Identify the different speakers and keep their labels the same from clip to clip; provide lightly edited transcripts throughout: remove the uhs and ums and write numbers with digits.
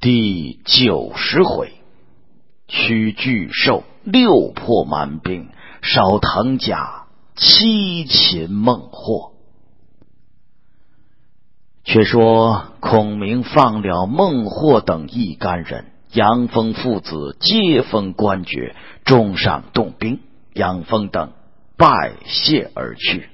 Speaker 1: 第90回，驱巨兽6破蛮兵，烧藤甲7擒孟获。却说孔明放了孟获等一干人，杨峰父子皆封官爵，重赏动兵，杨峰等拜谢而去。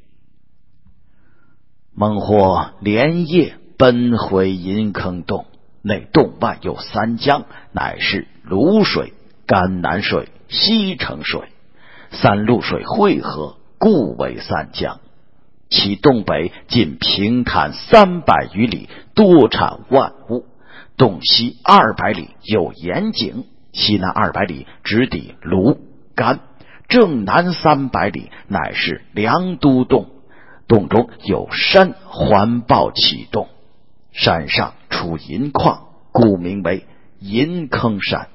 Speaker 1: 孟获连夜奔回银坑洞，内洞外有3江，乃是泸水、甘南水、西城水，3路水汇合，故为3江。其东北近平坦300余里，多产万物；东西200里有盐井，西南200里直抵泸、甘，正南300里乃是梁都洞。洞中有山环抱其洞，山上出银矿，故名为银坑山。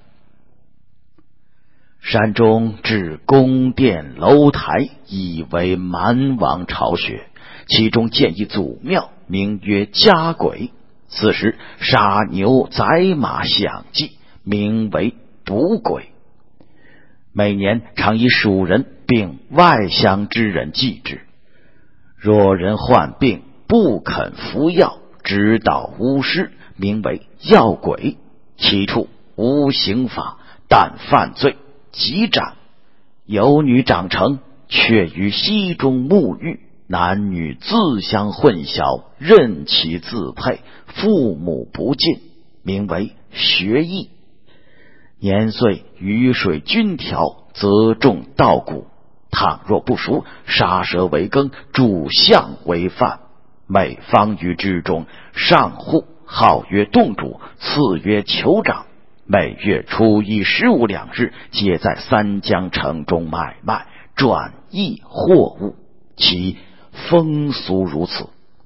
Speaker 1: 山中置宫殿楼台，以为蛮王巢穴，其中建一祖庙，名曰家鬼。此时杀牛宰马享祭，名为卜鬼。每年常以蜀人并外乡之人祭之。若人患病不肯服药，直捣巫师，名为药鬼。其处无刑法，但犯罪即斩。有女长成，却于溪中沐浴，男女自相混淆，任其自配，父母不尽，名为学艺。年岁雨水均调，则中稻谷。倘若不熟，杀蛇为羹，煮象为饭。每方舆之中，上户号曰洞主，次曰酋长。每月初1、15两日，皆在3江城中买卖转易货物，其风俗如此。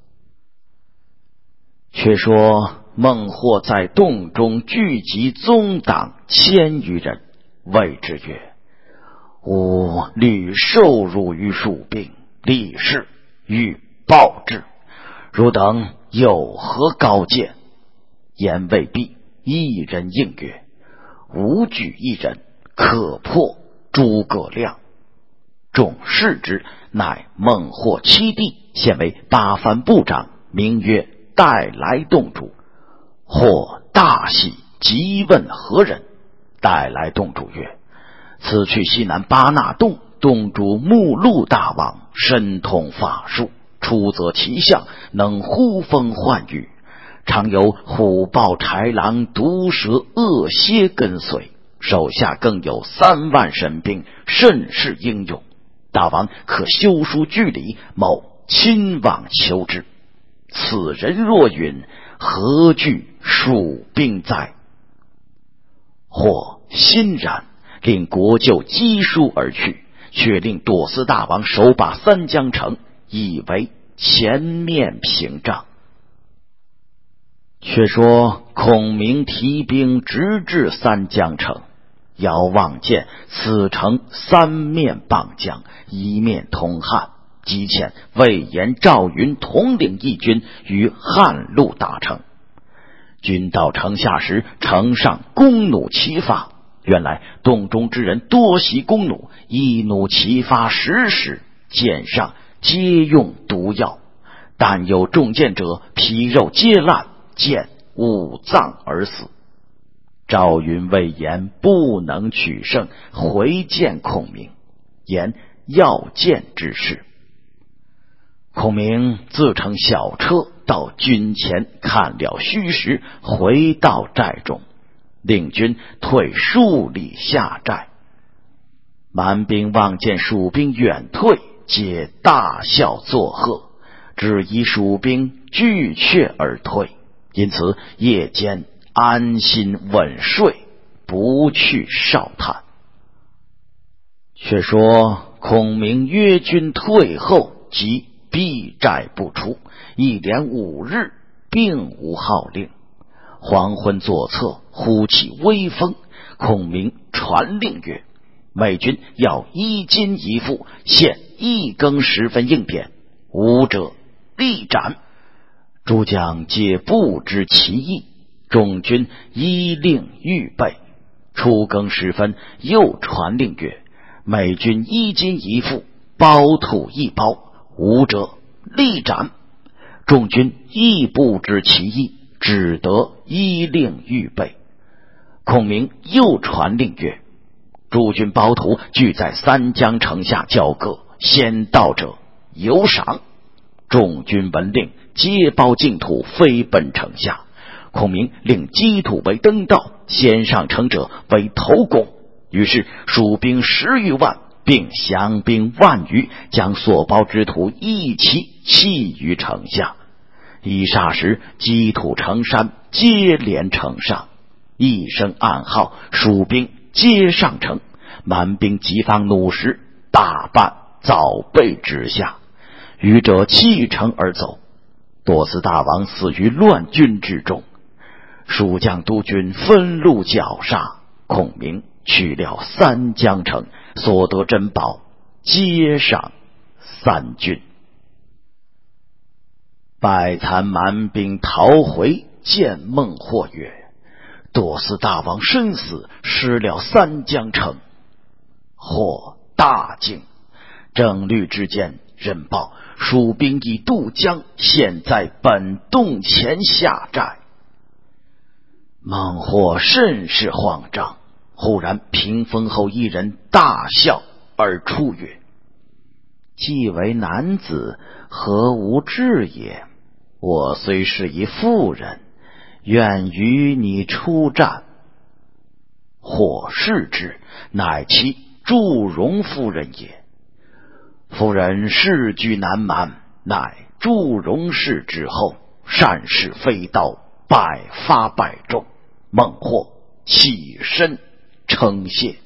Speaker 1: 却说孟获在洞中聚集宗党1000余人，谓之曰：吾屡受辱于蜀兵，立誓欲报之，汝等有何高见？言未毕，一人应曰：吾举一人，可破诸葛亮。众视之，乃孟获7弟，现为8藩部长，名曰带来洞主。或大喜，即问何人。带来洞主曰：此去西南巴纳洞，洞主目录大王，深通法术，出则其相，能呼风唤雨，常有虎豹豺狼毒蛇恶蝎跟随，手下更有3万神兵，甚是英勇。大王可修书据礼，某亲往求之。此人若允，何惧蜀兵哉？或欣然，令国舅赍书而去，却令朵思大王守把3江城，以为前面屏障。却说孔明提兵直至3江城，遥望见此城3面傍江，一面通汉，即遣魏延、赵云统领义军于汉路打城。军到城下时，城上弓弩齐发。原来洞中之人多习弓弩，一弩齐发10矢，箭上皆用毒药，但有中箭者皮肉皆烂，箭误葬而死。赵云、魏延不能取胜，回见孔明，言要箭之事。孔明自乘小车到军前看了虚实，回到寨中，令军退数里下寨。蛮兵望见蜀兵远退，皆大笑作贺，只疑蜀兵惧却而退，因此夜间安心稳睡，不去哨探。却说孔明约军退后，即闭寨不出，一连5日，并无号令。黄昏左侧，忽起微风，孔明传令曰：每军要1金1副，限1更时分应点，无者立斩。诸将皆不知其意， 众军依令预备。初更时分，又传令曰：每军一金一副，包土一包，无者立斩。众军亦不知其意，只得依令预备。孔明又传令曰：诸军包土聚在三江城下交割，先到者有赏。众军闻令，皆包净土，飞奔城下。孔明令积土为登道，先上城者为头功。于是蜀兵10余万，并降兵万余，将所包之土一齐弃于城下。一霎时，积土成山，接连城上。一声暗号，蜀兵皆上城。蛮兵急放弩石，大半早被直下，余者弃城而走。多司大王死于乱军之中。蜀将督军分路绞杀，孔明取了三江城，所得珍宝皆赏3军。败残蛮兵逃回，见孟获曰：多司大王身死，失了三江城。获大惊，正虑之间，人报蜀兵已渡江，现在本洞前下寨。孟获甚是慌张，忽然屏风后一人大笑而出曰：既为男子，何无志也？我虽是一妇人，愿与你出战。或视之，乃其祝融夫人也。夫人世居南蛮，乃祝融氏之后，善使飞刀，百发百中。孟获起身称谢。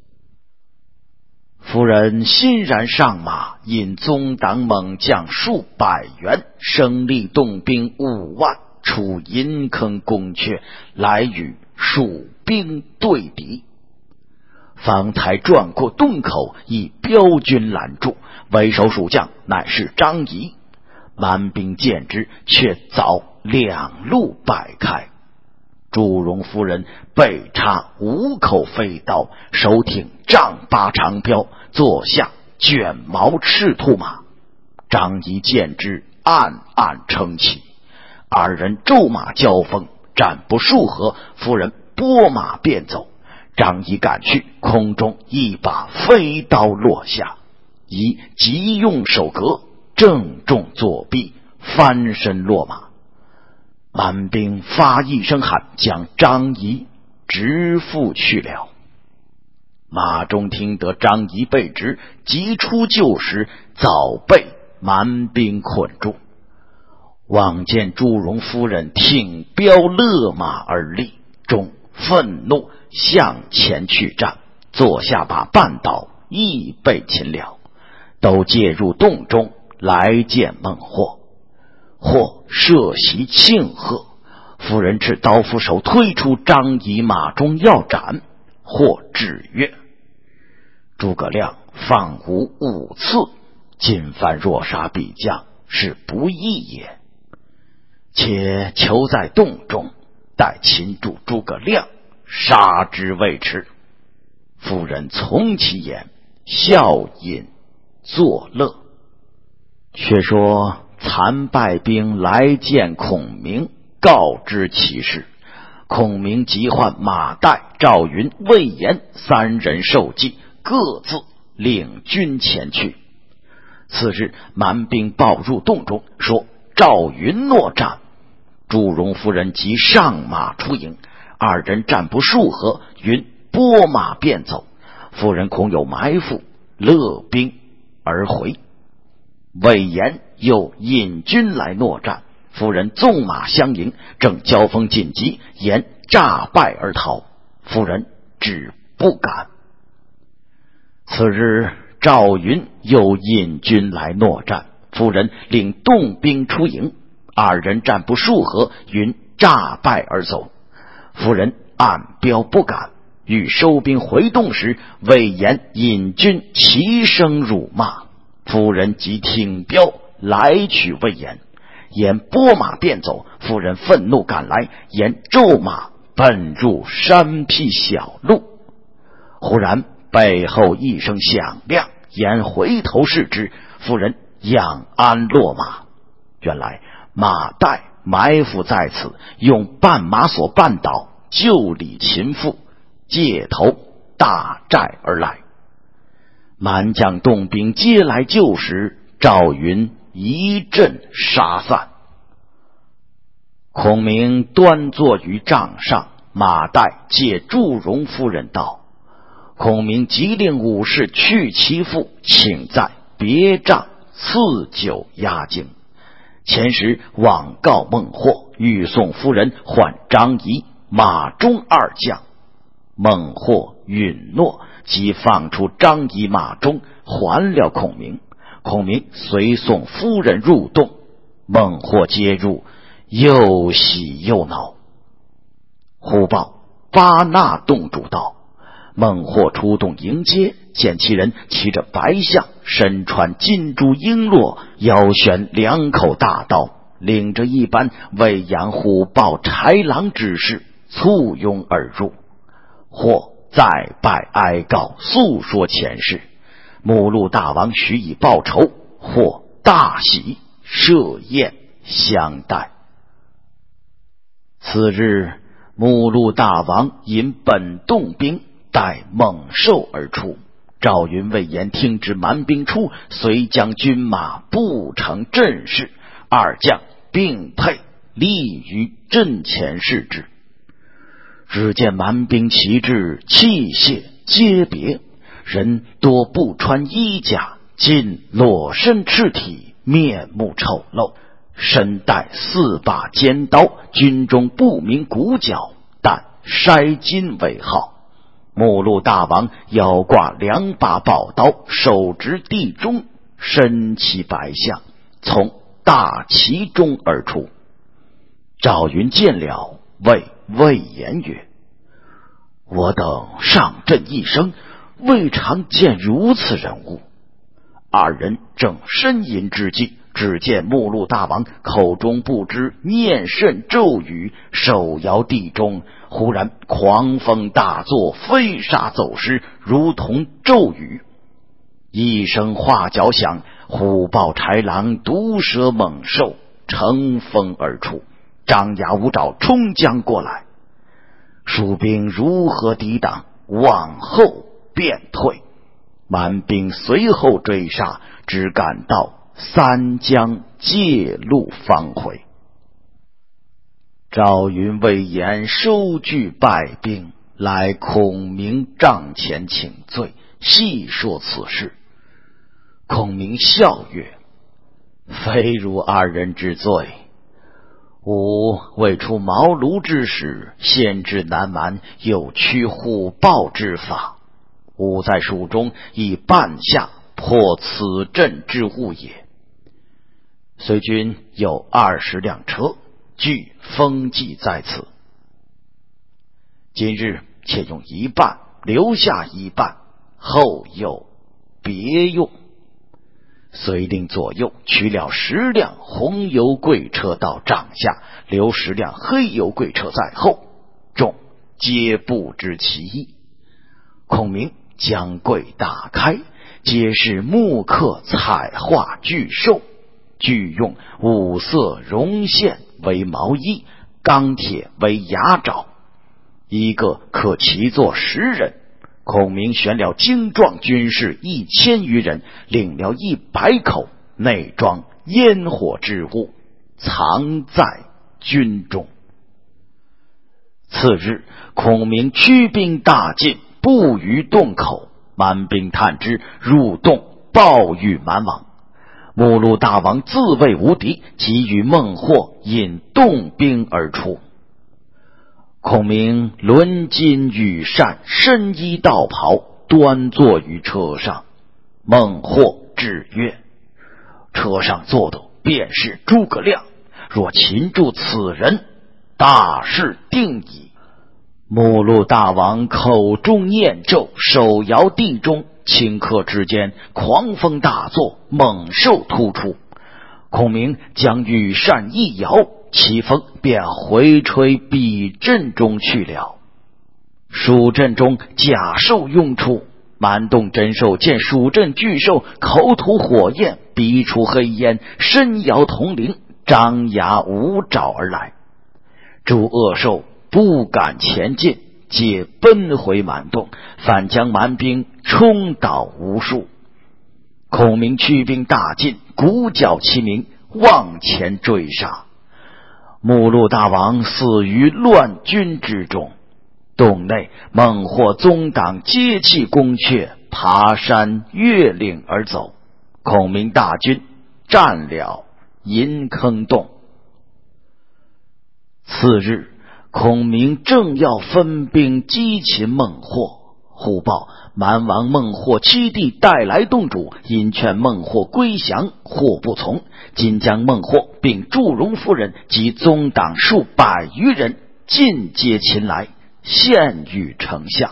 Speaker 1: 夫人欣然上马，引宗党猛将数百员，生力动兵5万，出银坑宫阙，来与蜀兵对敌。方才转过洞口，以标军拦住，为首蜀将乃是张仪。蛮兵见之，却早2路摆开。祝融夫人背插5口飞刀，手挺丈8长镖，坐下卷毛赤兔马。张仪见之，暗暗称奇。二人骤马交锋，战不数合，夫人拨马便走。张仪赶去，空中一把飞刀落下，仪急用手格，正中左臂，翻身落马。蛮兵发一声喊，将张仪直缚去了。马中听得张仪被执，急出救时，早被蛮兵捆住。望见祝融夫人挺镖勒马而立，众愤怒向前去战，坐下把绊倒，亦被擒了。都介入洞中来见孟获。或设席庆贺，夫人持刀斧手推出张仪马中要斩。或止曰：诸葛亮放吾5次，今番若杀彼将，是不义也。且囚在洞中，待擒住诸葛亮，杀之未迟。夫人从其言，笑饮作乐。却说残败兵来见孔明，告知其事。孔明急唤马岱、赵云、魏延3人受计，各自领军前去。次日，蛮兵报入洞中，说赵云诺战。祝融夫人即上马出营，二人战不数合，云拨马便走。夫人恐有埋伏，勒兵而回。魏延又引军来诺战，夫人纵马相迎，正交锋紧急，延诈败而逃，夫人只不敢。次日，赵云又引军来诺战，夫人领动兵出营，二人战不数合，云诈败而走，夫人按标不敢。欲收兵回洞时，魏延引军齐声辱骂，夫人即挺镖来取魏延。延拨马便走， 夫人愤怒赶来，沿骤马奔入山僻小路。忽然背后一声响亮，沿回头视之，夫人仰鞍落马。原来马岱埋伏在此，用绊马索绊倒，救李秦妇，借头大寨而来。满将动兵皆来救时，赵云一阵杀散。孔明端坐于帐上，马岱借祝融夫人道。孔明急令武士去其父，请在别帐赐酒压惊。前时往告孟获，欲送夫人换张仪、马忠二将。孟获允诺，即放出张仪、马忠，还了孔明。孔明随送夫人入洞，孟获接入，又喜又恼。忽报巴纳洞主道。孟获出洞迎接，见其人骑着白象，身穿金珠璎珞，腰悬2口大刀，领着一班未养虎豹豺狼之士簇拥而入。或再拜哀告，诉说前事。目录大王许以报仇，或大喜，设宴相待。次日，目录大王引本洞兵带猛兽而出。赵云、魏延听知蛮兵出，遂将军马布成阵势，二将并配立于阵前视之。只见蛮兵齐至，器械皆别，人多不穿衣甲，尽裸身赤体，面目丑陋，身带4把尖刀，军中不明骨角，但筛金为号。目录大王腰挂2把宝刀，手执地中，身骑白象，从大旗中而出。赵云见了，谓魏延曰：我等上阵一生，未尝见如此人物。二人正呻吟之际，只见目录大王口中不知念甚咒语，手摇地中，忽然狂风大作，飞沙走石，如同骤雨。一声画角响，虎豹豺狼、毒蛇猛兽乘风而出，张牙舞爪冲将过来。蜀兵如何抵挡？往后便退。蛮兵随后追杀，只赶到三江界路方回。赵云、魏延收据败兵，来孔明帐前请罪，细说此事。孔明笑曰：非如二人之罪，吾未出茅庐之时，先知南蛮，有驱虎豹之法。吾在蜀中以半夏破此阵之物也。随军有20辆车，据封记在此。今日且用一半，留下一半，后有别用。遂令左右取了10辆红油贵车到帐下，留10辆黑油贵车在后，众皆不知其意。孔明将柜打开，皆是木刻彩画巨兽，具用5色绒线为毛衣，钢铁为牙爪，一个可骑坐10人。孔明选了精壮军士1000余人，领了100口，内装烟火之物，藏在军中。次日，孔明驱兵大进，布于洞口。蛮兵探知，入洞报与蛮王。目录大王自谓无敌，即与孟获引洞兵而出。孔明轮巾羽扇，身衣道袍，端坐于车上。孟获至曰：车上坐的便是诸葛亮，若擒住此人，大事定矣。目录大王口中念咒，手摇地中，顷刻之间，狂风大作，猛兽突出。孔明将羽扇一摇， 其风便回吹彼阵中去了。蜀阵中甲兽涌出，蛮洞真兽见蜀阵巨兽口吐火焰，鼻出黑烟，身摇铜铃，张牙舞爪而来。诸恶兽不敢前进，皆奔回蛮洞，反将蛮兵冲倒无数。孔明驱兵大进，鼓角齐鸣，往前追杀。目录大王死于乱军之中。洞内孟获宗党皆弃宫阙，爬山越岭而走。孔明大军占了银坑洞。次日，孔明正要分兵击擒孟获，忽报蛮王孟获七弟带来洞主因劝孟获归降，获不从，今将孟获并祝融夫人及宗党数百余人尽皆擒来，献与丞相。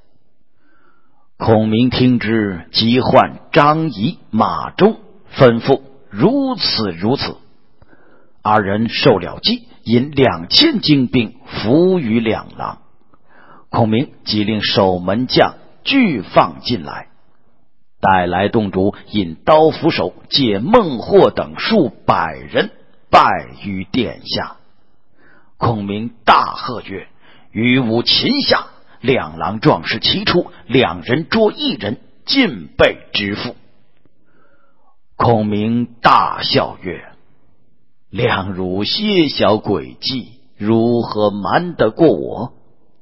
Speaker 1: 孔明听之，即唤张仪、马忠，吩咐如此如此。二人受了计，引2000精兵伏于两廊。孔明即令守门将俱放进来。带来洞主引刀斧手解孟获等数百人败于殿下。孔明大喝曰：于吾擒下！两郎壮士齐出，2人捉1人，尽被支付。孔明大笑曰：两汝些小诡计，如何瞒得过我？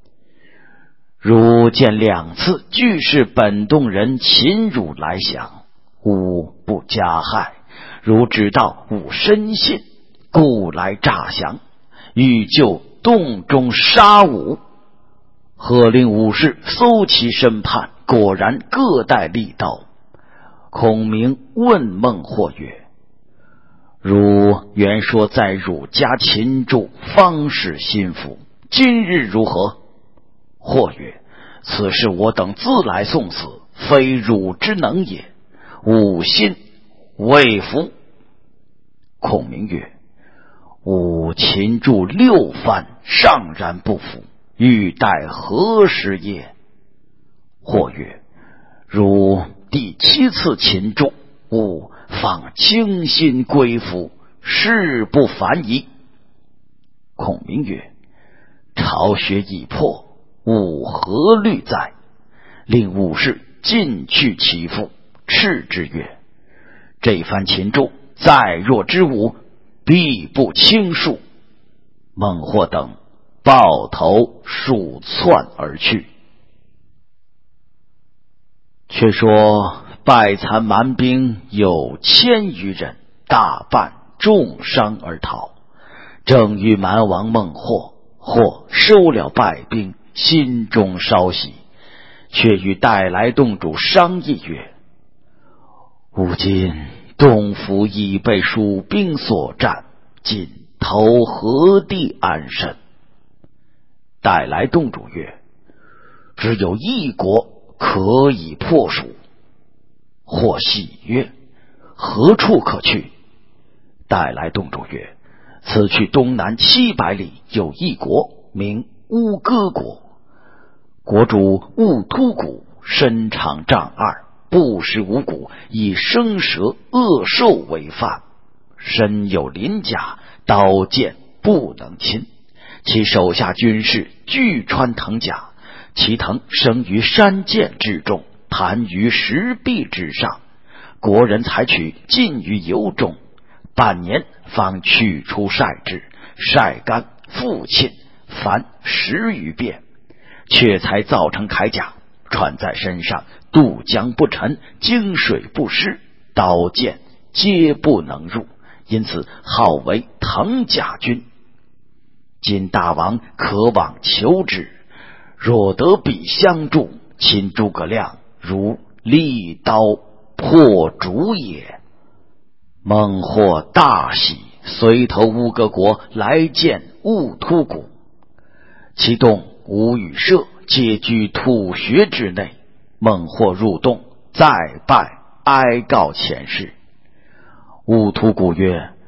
Speaker 1: 汝见2次俱是本洞人擒汝来降，吾不加害，汝知道吾深信，故来诈降，欲就洞中杀吾。喝令武士搜其身畔，果然各带利刀。孔明问孟获曰：汝原说在汝家擒住，方是心腹，今日如何？或曰：此事我等自来送死，非汝之能也，吾心未服。孔明曰：吾擒住6番，尚然不服，欲待何时也？或曰：汝第7次擒住，吾方倾心归服，事不烦矣。孔明曰：巢穴已破，吾何虑哉？令武士尽去其父，斥之曰：这番擒住，再若之武，必不轻恕。孟获等抱头鼠窜而去。却说败残蛮兵有1000余人，大半重伤而逃。正遇蛮王孟获，或收了败兵，心中稍喜，却与带来洞主商议曰：吾今东府已被蜀兵所占，今投何地安身？带来洞主曰：只有一国可以破蜀。或喜曰：何处可去？带来洞主曰：此去东南700里，有一国名乌戈国，国主兀突骨，身长丈2，不食五谷，以生蛇恶兽为饭，身有鳞甲，刀剑不能侵。其手下军士俱穿藤甲，其藤生于山涧之中，盘于石壁之上。国人采取浸于油中，半年方取出晒之，晒干复沁，凡10余遍，却才造成铠甲，穿在身上，渡江不沉，经水不湿，刀剑皆不能入，因此号为藤甲军。今大王可往求之，若得彼相助，擒诸葛亮如利刀破竹也。孟获大喜，随投乌戈国来见兀突骨。其洞吴与射皆居土穴之内。孟获入洞，再拜哀告前世。兀突骨曰：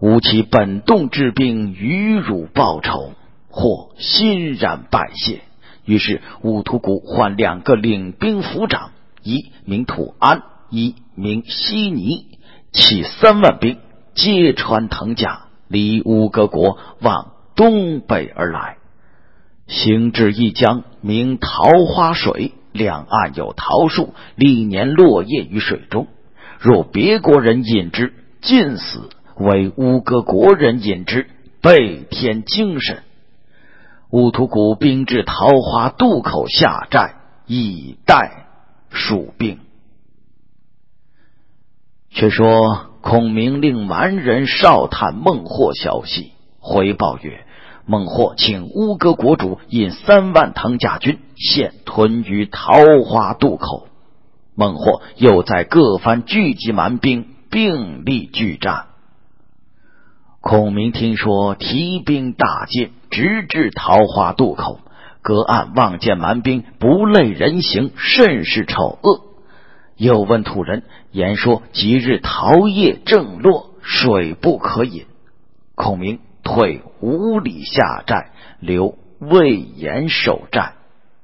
Speaker 1: 吾其本动之兵与汝报仇，或欣然拜谢。于是乌图古换2个领兵府长，一名土安，一名西尼，起3万兵，揭穿藤甲，离乌戈国往东北而来。行至一江，名桃花水，两岸有桃树，历年落叶于水中。若别国人饮之，尽死；为乌戈国人饮之，倍添精神。乌图古兵至桃花渡口下寨，以待蜀兵。却说孔明令蛮人哨探孟获消息，回报曰：孟获请乌戈国主引3万藤甲军现屯于桃花渡口。孟获又在各番聚集蛮兵，并力拒战。孔明听说提兵大进，直至桃花渡口，隔岸望见蛮兵不类人形，甚是丑恶。又问土人，言说即日桃叶正落，水不可饮。孔明退5里下寨，留魏延守寨。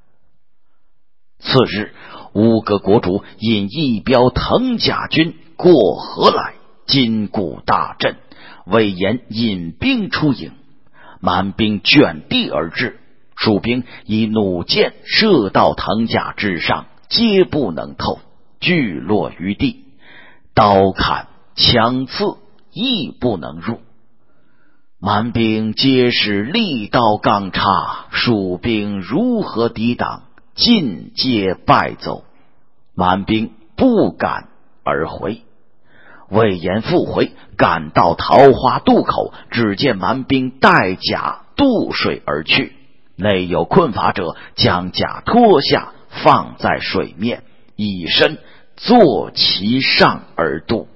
Speaker 1: 次日，乌戈国主引一彪藤甲军过河来，金鼓大震。魏延引兵出营，蛮兵卷地而至，蜀兵以弩箭射到藤甲之上，皆不能透，俱落于地，刀砍枪刺亦不能入。蛮兵皆是利刀钢叉，蜀兵如何抵挡？尽皆败走，蛮兵不敢而回。魏延复回，赶到桃花渡口，只见蛮兵带甲渡水而去，内有困乏者，将甲脱下，放在水面，以身坐其上而渡。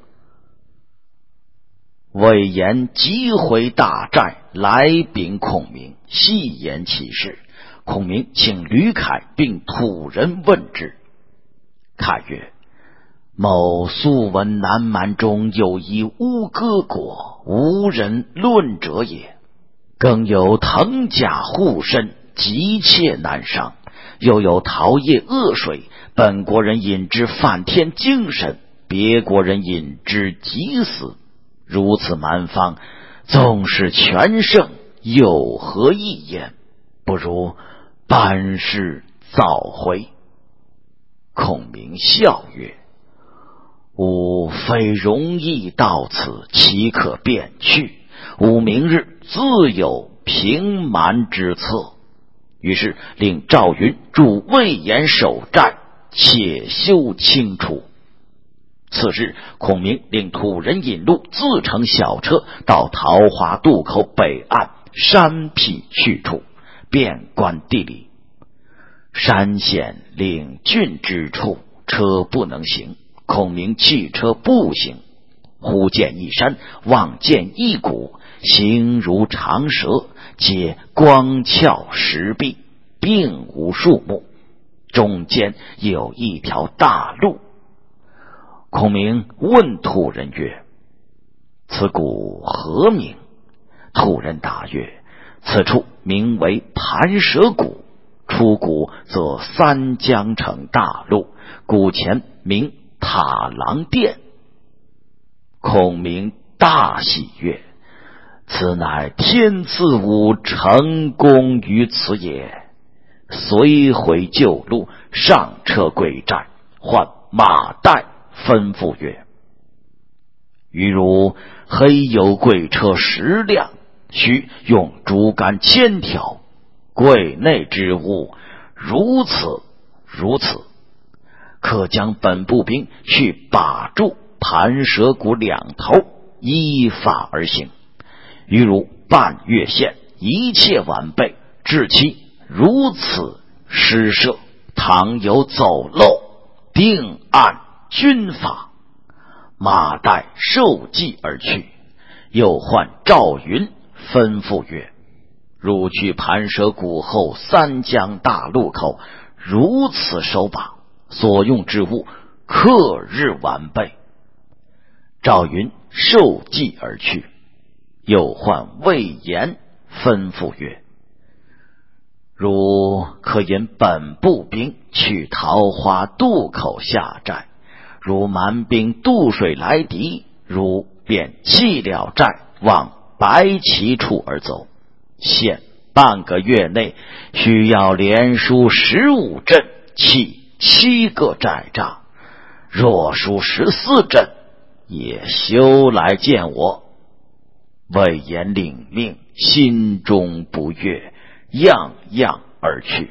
Speaker 1: 魏延急回大寨，来禀孔明，细言其事。孔明请吕凯并土人问之。凯曰：某素闻南蛮中有一乌戈国，无人论者也。更有藤甲护身，急切难伤；又有桃叶恶水，本国人饮之反添精神，别国人饮之急死。如此蛮方，纵使全胜，有何益焉？不如班师早回。孔明笑曰：吾非容易到此，岂可便去？吾明日自有平蛮之策。于是令赵云助魏延守寨，且休清楚。次日，孔明令土人引路，自乘小车到桃花渡口北岸山僻去处，遍观地理。山险岭峻之处，车不能行，孔明弃车步行。忽见一山，望见一谷，形如长蛇，皆光峭石壁，并无树木，中间有一条大路。孔明问土人曰：此谷何名？土人答曰：此处名为盘蛇谷，出谷则三江城大路，谷前名塔郎殿。孔明大喜曰：此乃天赐吾成功于此也。遂回旧路，上车归寨，唤马岱吩咐曰：余如黑油贵车10辆，须用竹竿1000条，柜内之物如此如此，可将本部兵去把住盘蛇谷两头，依法而行。余如半月限，一切完备，至期如此施设，倘有走漏，定按军法。马岱受计而去。又唤赵云吩咐曰：汝去盘蛇谷后三江大路口，如此守把，所用之物刻日完备。赵云受计而去。 又唤魏延，吩咐曰：如可引本部兵去桃花渡口下寨，如蛮兵渡水来敌，如便弃了寨，往白旗处而走。现半个月内需要连输15阵，弃7个寨栅，若输14阵，也休来见我。魏延领命，心中不悦，样样而去。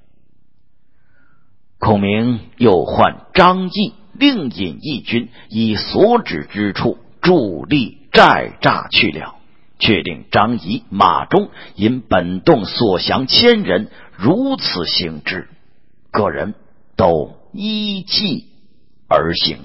Speaker 1: 孔明又唤张翼，另引义军以所指之处筑立寨栅去了，却令张仪、马忠引本洞所降1000人如此行之，个人都依计而行。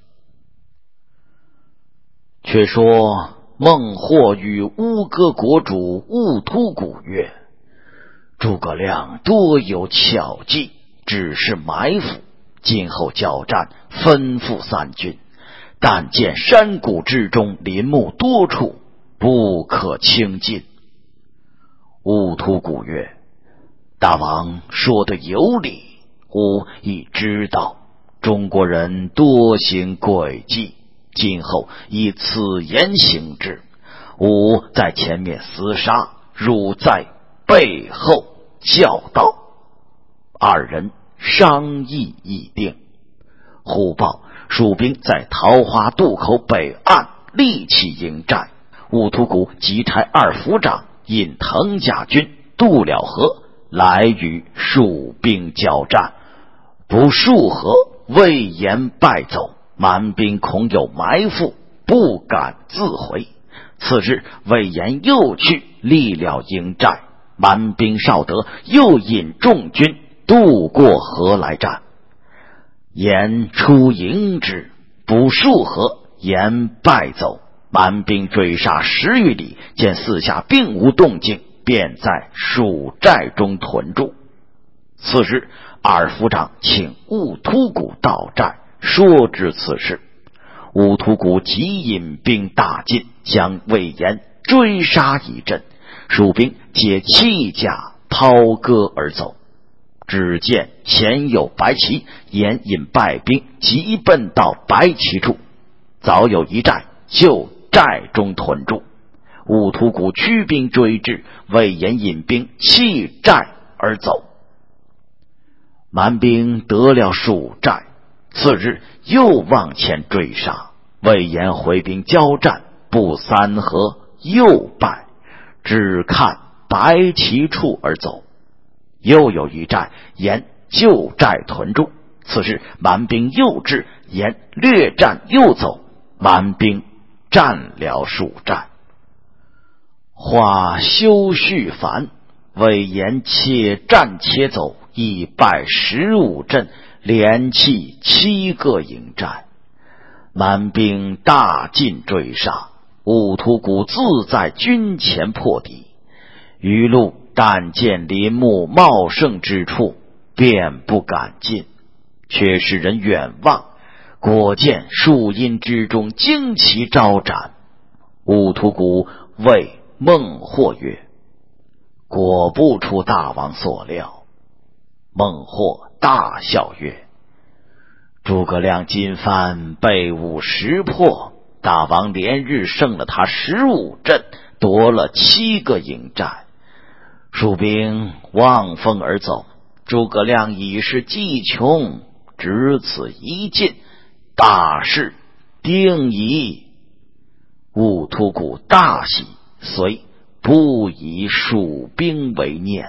Speaker 1: 却说孟获与乌戈国主兀突骨曰：诸葛亮多有巧计，只是埋伏，今后交战，吩咐三军，但见山谷之中林木多处，不可轻进。兀突骨曰：大王说得有理，吾已知道中国人多行诡计，今后以此言行之，吾在前面厮杀，汝在背后教导。二人商议议定。忽报蜀兵在桃花渡口北岸立起营寨，兀突骨即差二府长引藤甲军渡了河，来与蜀兵交战。不数合，魏延败走，蛮兵恐有埋伏，不敢自回。次日魏延又去立了营寨，蛮兵少得，又引众军渡过河来战。延出迎之，不数合，延败走，蛮兵追杀10余里，见四下并无动静，便在蜀寨中屯住。次日二府长请兀突骨到寨，说知此事。兀突骨即引兵大进，将魏延追杀一阵，蜀兵皆弃甲抛戈而走。只见前有白旗，延引败兵急奔到白旗处，早有一寨，就寨中屯住。兀突骨驱兵追至，魏延引兵弃寨而走。蛮兵得了蜀寨，次日又往前追杀，魏延回兵交战，不3合，又败，只看白旗处而走。又有一寨，延就寨屯住。次日蛮兵又至，延略战又走，蛮兵占了蜀寨。话休续烦，魏延且战且走，已败15阵，连弃7个营寨。蛮兵大进追杀，兀突骨自在军前破敌。余路但见林木茂盛之处，便不敢进，却使人远望，果见树荫之中旌旗招展。兀突骨谓孟获曰：果不出大王所料。孟获大笑曰：诸葛亮今番被吾识破，大王连日胜了他15阵，夺了7个营寨，蜀兵望风而走，诸葛亮已是计穷，只此一进，大事定矣。兀突骨大喜，遂不以蜀兵为念。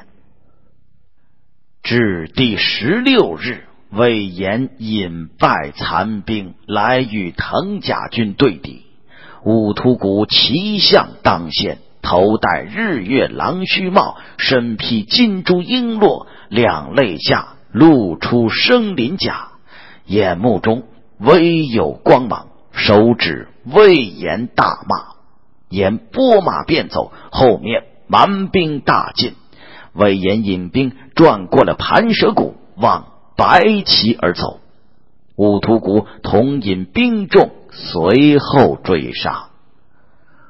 Speaker 1: 至第16日，魏延引败残兵来与藤甲军对敌，兀突骨骑象当先，头戴日月狼须帽，身披金珠璎珞，两肋下露出生鳞甲，眼目中微有光芒，手指魏延大骂。延拨马便走，后面蛮兵大进，魏延引兵转过了盘蛇谷，往白旗而走。兀突骨同引兵众随后追杀。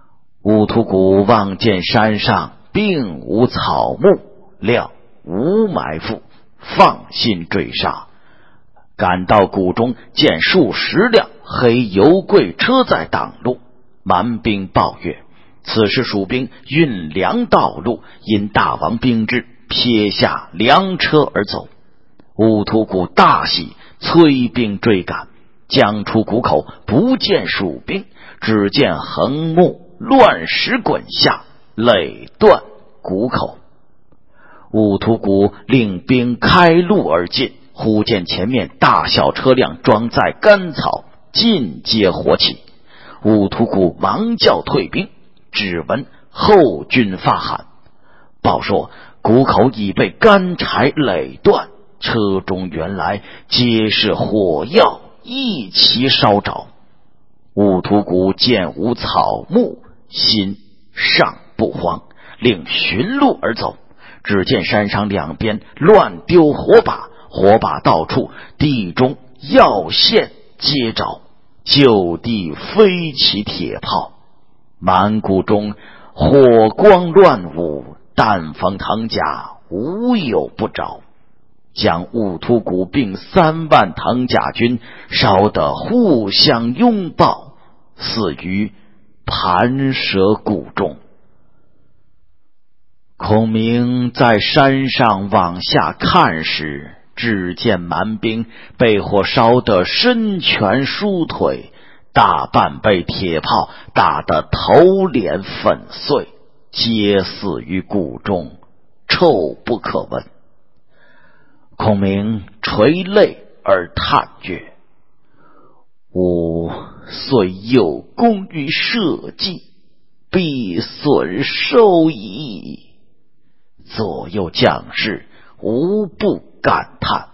Speaker 1: 乌屠古望见山上并无草木，料无埋伏，放心追杀。赶到谷中，见数十辆黑油贵车在挡路，蛮兵报阅，此时蜀兵运粮道路，因大王兵至，撇下粮车而走。乌屠古大喜，催兵追赶，将出谷口，不见蜀兵，只见横木乱石滚下，累断谷口。乌屠古令兵开路而进，忽见前面大小车辆装载干草，尽皆火起。乌屠古忙叫退兵，只闻后军发喊，报说谷口已被干柴累断，车中原来皆是火药，一齐烧着。乌屠古见无草木，心尚不慌，令寻路而走。只见山上两边乱丢火把，火把到处，地中药线皆着，就地飞起铁炮。满谷中火光乱舞，但逢唐甲，无有不着。将乌屠古并3万唐甲军烧得互相拥抱，死于盘蛇谷中。孔明在山上往下看时，只见蛮兵被火烧得身全书腿，大半被铁炮打得头脸粉碎，皆死于谷中，臭不可闻。孔明垂泪而叹曰：吾虽有功于社稷，必损收矣。左右将士无不感叹。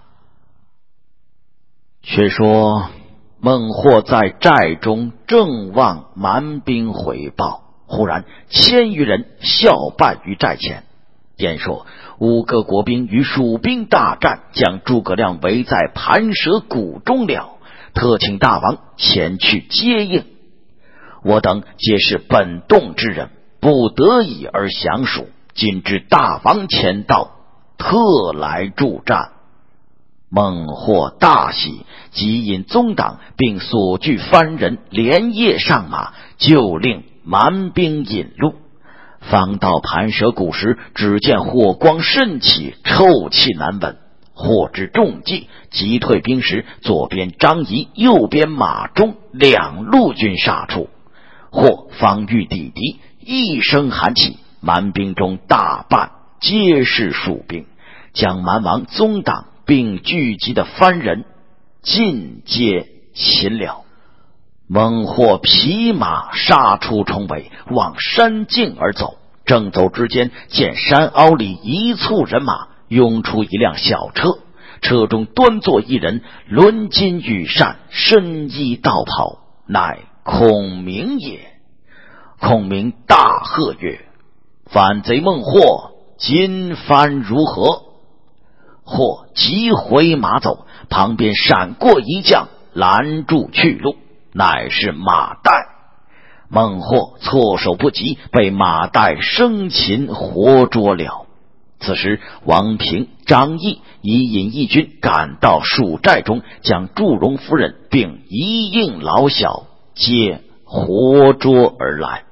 Speaker 1: 却说孟获在寨中正望蛮兵回报，忽然1000余人笑败于寨前。言说5个国兵与蜀兵大战，将诸葛亮围在盘蛇谷中了，特请大王前去接应。我等皆是本洞之人，不得已而降蜀，今知大王前到，特来助战。孟获大喜，即引宗党并所聚番人连夜上马，就令蛮兵引路。方到盘蛇谷时，只见火光甚起，臭气难闻。获知中计，急退兵时，左边张仪，右边马忠2路军杀出。或方遇抵敌，一声喊起，蛮兵中大半皆是蜀兵，将蛮王宗党并聚集的番人尽皆擒了。孟获匹马杀出重围，往山径而走。正走之间，见山凹里一簇人马拥出一辆小车，车中端坐一人，轮巾羽扇，身衣道袍，乃孔明也。孔明大喝曰：反贼孟获，今番如何？或急回马走，旁边闪过一将，拦住去路，乃是马岱。孟获措手不及，被马岱生擒活捉了。此时王平、张翼已引义军赶到蜀寨中，将祝融夫人并一应老小皆活捉而来。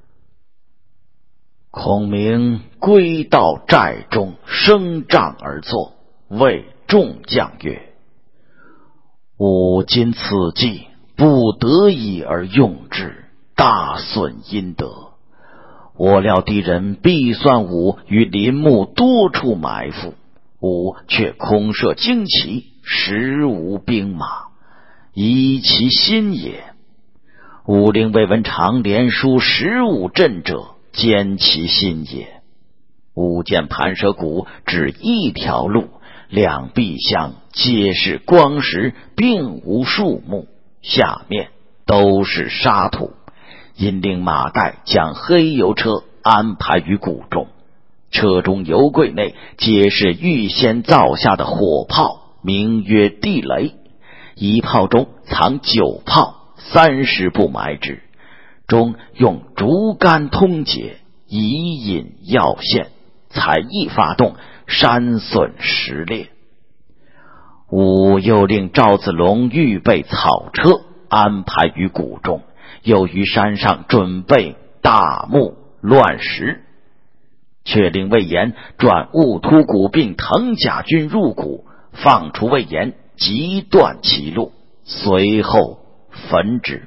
Speaker 1: 孔明归到寨中，升帐而坐，谓众将曰：吾今此计，不得已而用之，大损阴德。我料敌人必算吾于林木多处埋伏，吾却空设旌旗，实无兵马，疑其心也。吾令魏文长连书15阵者，歼其心也。吾见盘蛇谷只一条路，两壁厢皆是光石，并无树木，下面都是沙土，因令马岱将黑油车安排于谷中，车中油柜内皆是预先造下的火炮，名曰地雷，一炮中藏9炮，30步埋之。 中用竹竿通解，以引要线，才一发动，山笋石裂。吾又令赵子龙预备草车，安排于谷中，又于山上准备大木乱石，却令魏延转兀突谷并藤甲军入谷，放出魏延，急断其路，随后焚之。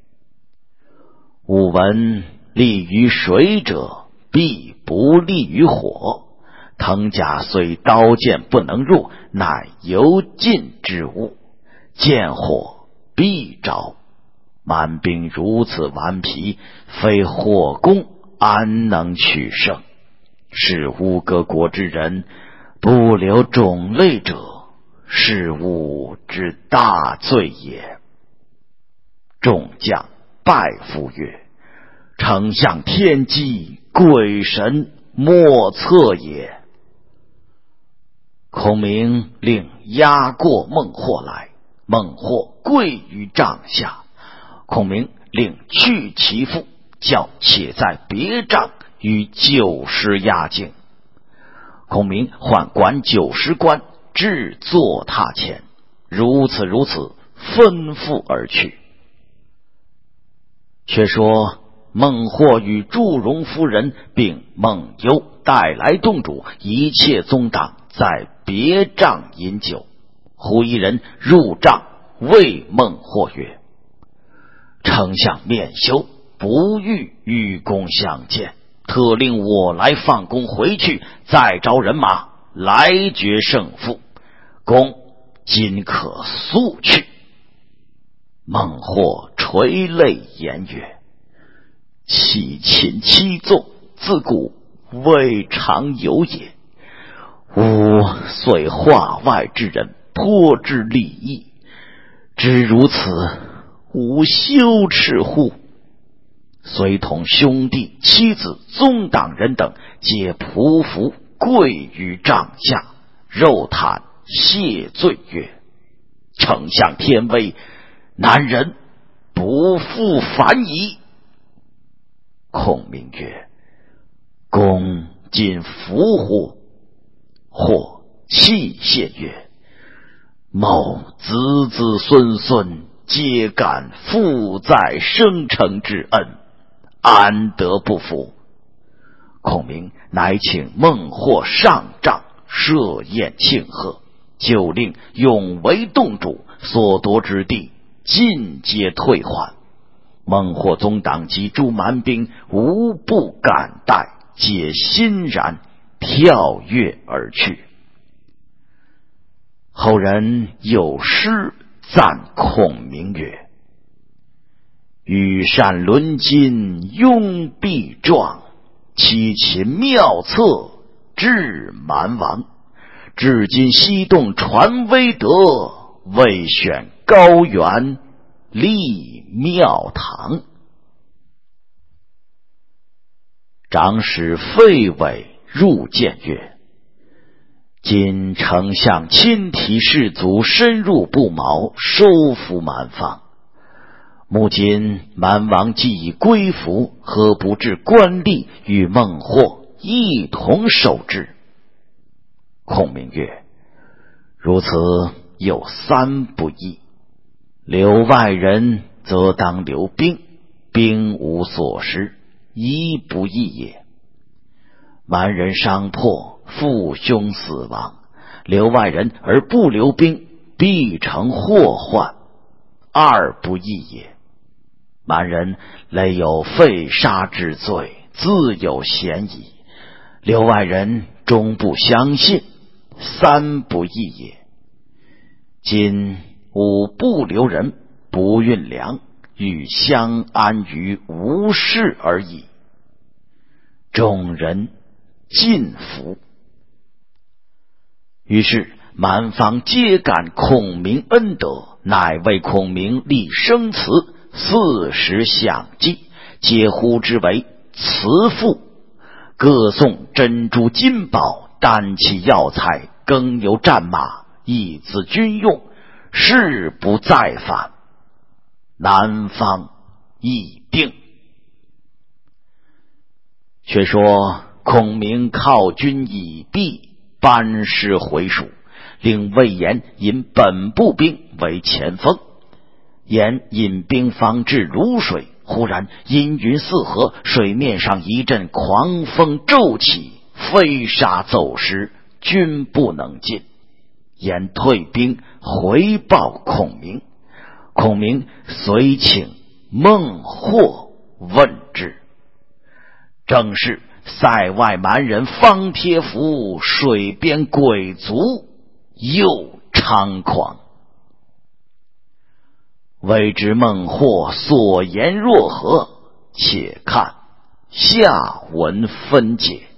Speaker 1: 吾闻利于水者，必不利于火。藤甲虽刀剑不能入，乃由尽之物，见火必着。蛮兵如此顽皮，非火攻安能取胜？是乌戈国之人，不留种类者，是吾之大罪也。众将拜服曰：丞相天机，鬼神莫测也。孔明令押过孟获来，孟获跪于帐下。孔明令去其父，叫且在别帐与酒食压境。孔明唤管酒食官至坐榻前，如此吩咐而去。却说孟获与祝融夫人并孟优带来洞主一切宗党在别帐饮酒。忽一人入帐谓孟获曰：丞相面羞，不欲与公相见，特令我来放公回去，再招人马来决胜负。公今可速去。孟获垂泪言曰：弃秦欺纵，自古未尝有也。吾虽化外之人，颇知礼义，知如此，吾羞耻乎？随同兄弟妻子宗党人等，皆匍匐跪于帐下，肉袒谢罪曰：丞相天威，南人不复反矣。孔明曰：公今伏乎？或泣谢曰：某子子孙孙皆感父在生成之恩，安得不服？孔明乃请孟获上帐设宴庆贺，就令永为洞主，所夺之地尽皆退还。孟获宗党及诸蛮兵无不感戴，皆欣然跳跃而去。后人有诗赞孔明曰：羽扇纶巾拥璧状，七擒妙策治蛮王。至今西洞传威德，未选高原立庙堂。长史费伟入谏曰：今丞相亲提士卒，深入不毛，收服蛮方。目今蛮王既已归服，何不置官吏与孟获一同守之？孔明曰：如此有三不义。留外人则当留兵，兵无所失，一不义也。蛮人伤破，父兄死亡，留外人而不留兵，必成祸患，二不义也。蛮人累有废杀之罪，自有嫌疑，留外人终不相信，三不义也。今吾不留人，不运粮，与相安于无事而已。众人尽服。于是蛮方皆感孔明恩德，乃为孔明立生祠，40享祭，皆呼之为慈父，各送珍珠金宝，丹器药材，耕牛战马，以资军用，誓不再反。南方已定。 却说孔明犒军已毕，班师回蜀，令魏延引本部兵为前锋。延引兵方至泸水，忽然阴云四合，水面上一阵狂风骤起，飞沙走石，军不能进。延退兵回报孔明，孔明遂请孟获问之。正是塞外蛮人方贴符，水边鬼卒又猖狂。未知孟获所言若何？且看下文分解。